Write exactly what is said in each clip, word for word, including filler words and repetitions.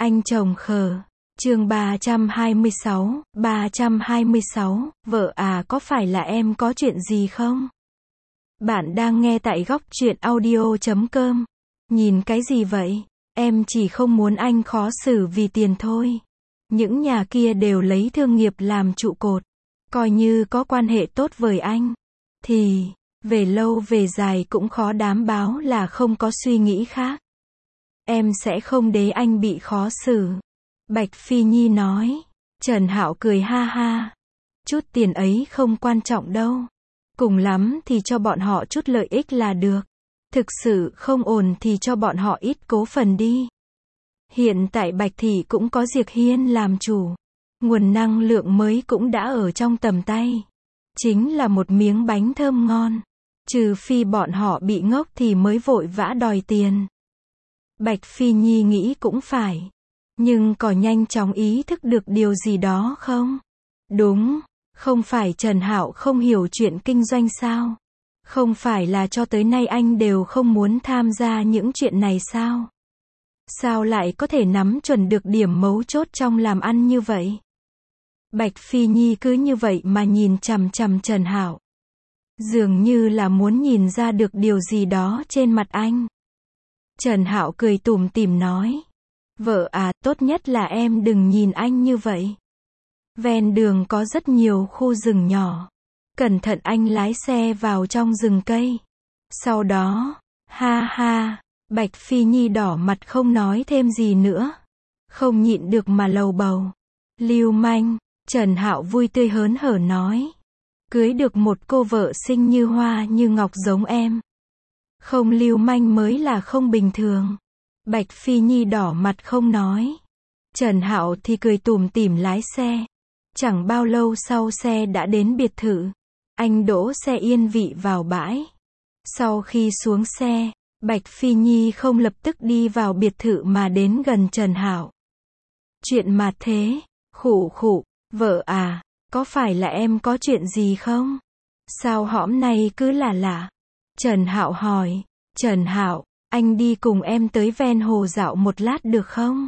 Anh chồng khờ. Chương ba trăm hai mươi sáu, ba trăm hai mươi sáu, vợ à có phải là em có chuyện gì không? Bạn đang nghe tại góc truyện audio chấm com. Nhìn cái gì vậy? Em chỉ không muốn anh khó xử vì tiền thôi. Những nhà kia đều lấy thương nghiệp làm trụ cột. Coi như có quan hệ tốt với anh. Thì, về lâu về dài cũng khó đảm bảo là không có suy nghĩ khác. Em sẽ không để anh bị khó xử. Bạch Phi Nhi nói. Trần Hạo cười ha ha. Chút tiền ấy không quan trọng đâu. Cùng lắm thì cho bọn họ chút lợi ích là được. Thực sự không ổn thì cho bọn họ ít cố phần đi. Hiện tại Bạch Thị cũng có Diệp Hiên làm chủ. Nguồn năng lượng mới cũng đã ở trong tầm tay. Chính là một miếng bánh thơm ngon. Trừ phi bọn họ bị ngốc thì mới vội vã đòi tiền. Bạch Phi Nhi nghĩ cũng phải. Nhưng có nhanh chóng ý thức được điều gì đó không? Đúng, không phải Trần Hạo không hiểu chuyện kinh doanh sao? Không phải là cho tới nay anh đều không muốn tham gia những chuyện này sao? Sao lại có thể nắm chuẩn được điểm mấu chốt trong làm ăn như vậy? Bạch Phi Nhi cứ như vậy mà nhìn chằm chằm Trần Hạo. Dường như là muốn nhìn ra được điều gì đó trên mặt anh. Trần Hạo cười tủm tỉm nói. Vợ à, tốt nhất là em đừng nhìn anh như vậy. Ven đường có rất nhiều khu rừng nhỏ. Cẩn thận anh lái xe vào trong rừng cây. Sau đó, ha ha, Bạch Phi Nhi đỏ mặt không nói thêm gì nữa. Không nhịn được mà lầu bầu. Lưu manh, Trần Hạo vui tươi hớn hở nói. Cưới được một cô vợ xinh như hoa như ngọc giống em. Không lưu manh mới là không bình thường. Bạch Phi Nhi đỏ mặt không nói. Trần Hạo thì cười tủm tỉm lái xe. Chẳng bao lâu sau xe đã đến biệt thự. Anh đỗ xe yên vị vào bãi. Sau khi xuống xe, Bạch Phi Nhi không lập tức đi vào biệt thự mà đến gần Trần Hạo. Chuyện mà thế, khụ khụ, vợ à, có phải là em có chuyện gì không? Sao hõm này cứ lạ lạ? Trần Hạo hỏi. Trần Hạo, anh đi cùng em tới ven hồ dạo một lát được không?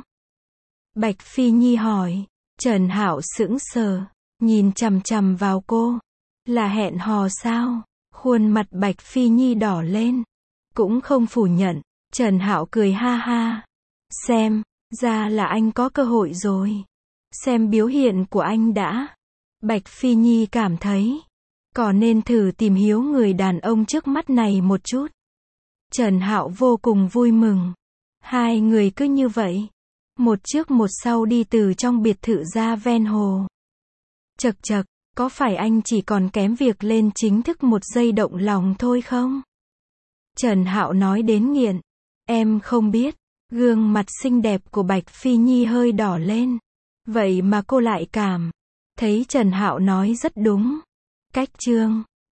Bạch Phi Nhi hỏi. Trần Hạo sững sờ, nhìn chằm chằm vào cô. Là hẹn hò sao? Khuôn mặt Bạch Phi Nhi đỏ lên. Cũng không phủ nhận. Trần Hạo cười ha ha. Xem, ra là anh có cơ hội rồi. Xem biểu hiện của anh đã. Bạch Phi Nhi cảm thấy có nên thử tìm hiểu người đàn ông trước mắt này một chút. Trần Hạo vô cùng vui mừng. Hai người cứ như vậy. Một trước một sau đi từ trong biệt thự ra ven hồ. Chật chật, có phải anh chỉ còn kém việc lên chính thức một giây động lòng thôi không? Trần Hạo nói đến nghiện. Em không biết. Gương mặt xinh đẹp của Bạch Phi Nhi hơi đỏ lên. Vậy mà cô lại cảm thấy Trần Hạo nói rất đúng. Cách chương